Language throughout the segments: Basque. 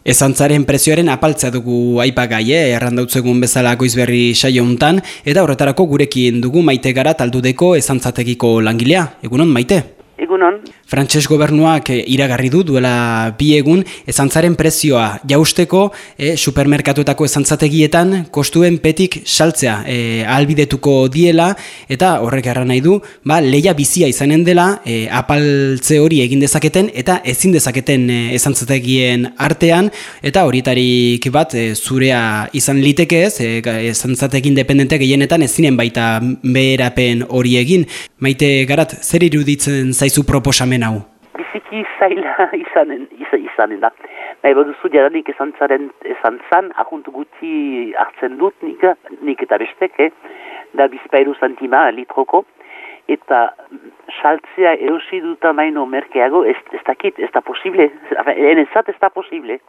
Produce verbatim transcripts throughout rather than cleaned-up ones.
Ezantzaren prezioaren apaltzea dugu aipagai, eh? Errandautzegun bezala goizberri saio hontan, eta horretarako gurekin dugu Maite Garat Aldudeko ezantzategiko langilea. Egunon, Maite? Egunon. Frantses gobernuak iragarri du duela bi egun ezantzaren prezioa jausteko e, supermerkatuetako ezantzategietan kostuen petik saltzea e, ahalbidetuko diela, eta horrek erran nahi du ba, lehia bizia izanen dela e, apaltze hori egin dezaketen eta ezin dezaketen e, ezantzategien artean, eta horietarik bat e, zurea izan litekez, e, ezantzategi independente gehienetan ezinen baita beherapen hori egin. Maite Garat, zer iruditzen zaizu proposamen hau? Biziki zaila izanen, izanen da. Nahi baduzu jadanik ezantzaren ezantzan, ahuntu guti hartzen dut nik, nik eta besteke, da bizpairu santima litroko, eta saltzea erosi duta maino merkeago, ez, ez dakit, ez da posible, enezat ez da posible.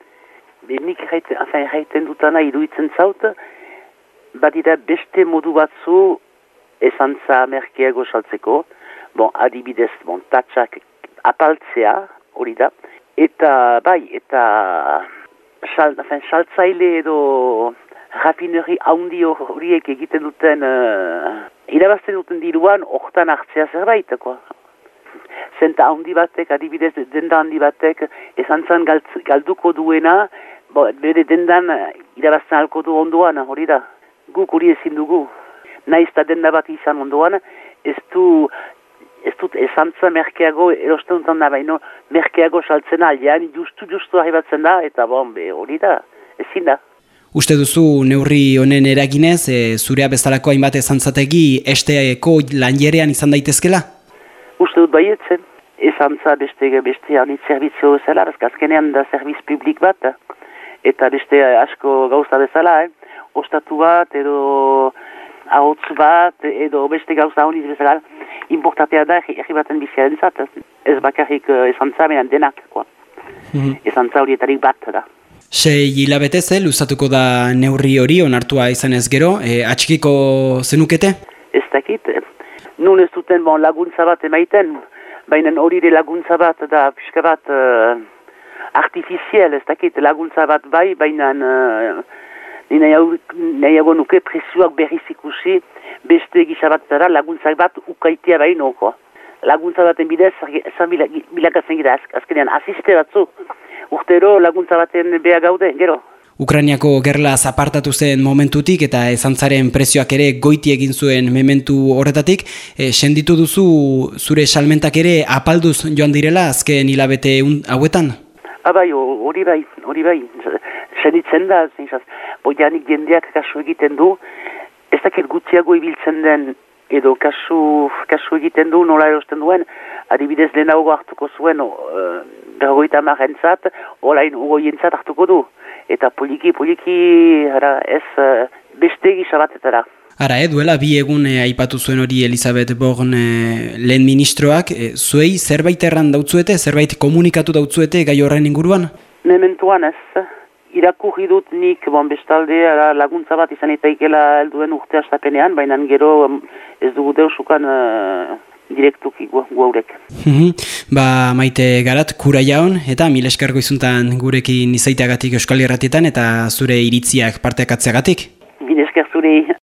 Nik erraiten dutana iruditzen zaut, badira beste modu batzu ezantza merkeago saltzeko, bon, adibidez, bon, tatsak apaltzea, hori da, eta bai, eta sal, afen, saltzaile edo rafineri haundi horiek egiten duten, uh, irabazten duten diruan, hortan hartzea zerbait, koa. Zenta haundi batek, adibidez, denda handi batek, ezantzan galduko duena, bo, bere dendan irabazten halko du ondoan, hori da, guk hori ezin dugu. Naiz eta denda bat izan ondoan, ez du, ez dut ezantza merkeago erosten dutan da, baino merkeago saltzen aldean, justu-justu arribatzen da, eta bon, be, hori da, ezin da. Uste duzu neurri honen eraginez, e, zurea bezalako hainbat ezantzategi esteeko lanjerean izan daitezkela? Uste dut baietzen, ezantza beste, beste anit servizio bezala, azkenean da serviz publik bat, eta beste asko gauza bezala, eh? Ostatu bat, edo ahotz bat, edo beste gauza honiz bezala, importatea da erri baten biziaren zat, ez bakarrik ezantza benan denak, koa. Mm-hmm. Ezantza horietarik bat da. Sei hilabetez, eh, luzatuko da neurri hori onartua izan ez gero, e, atxikiko zenukete? Ez dakit, nun ez duten bon, laguntza bat emaiten, baina hori de laguntza bat da pixka bat uh, artifiziel, ez dakit, laguntza bat bai, baina uh, nahiago nuke prezioak berriz ikusi, beste gisabatara laguntzak bat ukaitea baino. Laguntza baten bidez, ezan bilakatzen gira azkenean, asiste batzu. Urtero laguntza baten beha gaude, gero. Ukrainiako gerla apartatu zen momentutik eta ezantzaren prezioak ere goiti egin zuen mementu horretatik, e, senditu duzu zure salmentak ere apalduz joan direla azken hilabete hauetan? Abai, hori bai, hori bai. Senditzen da, zintzaz, boianik jendeak kasu egiten du, ez dakit gutxiago ibiltzen den, edo kasu, kasu egiten du, nola erosten duen, adibidez lehenago hartuko zuen, uh, berrogeita marrentzat, olain ugoientzat hartuko du, eta poliki, poliki, ara, ez, uh, beste gisabatetara. Ara, eh, duela bi egun eh, aipatu zuen hori Elisabeth Born eh, lehen ministroak, eh, zuei zerbait erran dautzuete, zerbait komunikatu dautzuete gai horren inguruan? Mementuan ez. Irakurri dut nik, bon, bestalde, laguntza bat izan eta ikela helduen urte astapenean, baina gero ez dugu deusukan uh, direktuki guaurek. Ba, Maite Garat, kura jaun, eta mil eskargo izuntan gurekin izaiteagatik Euskal Irratietan eta zure iritziak parteakatzeagatik. Mil esker zure.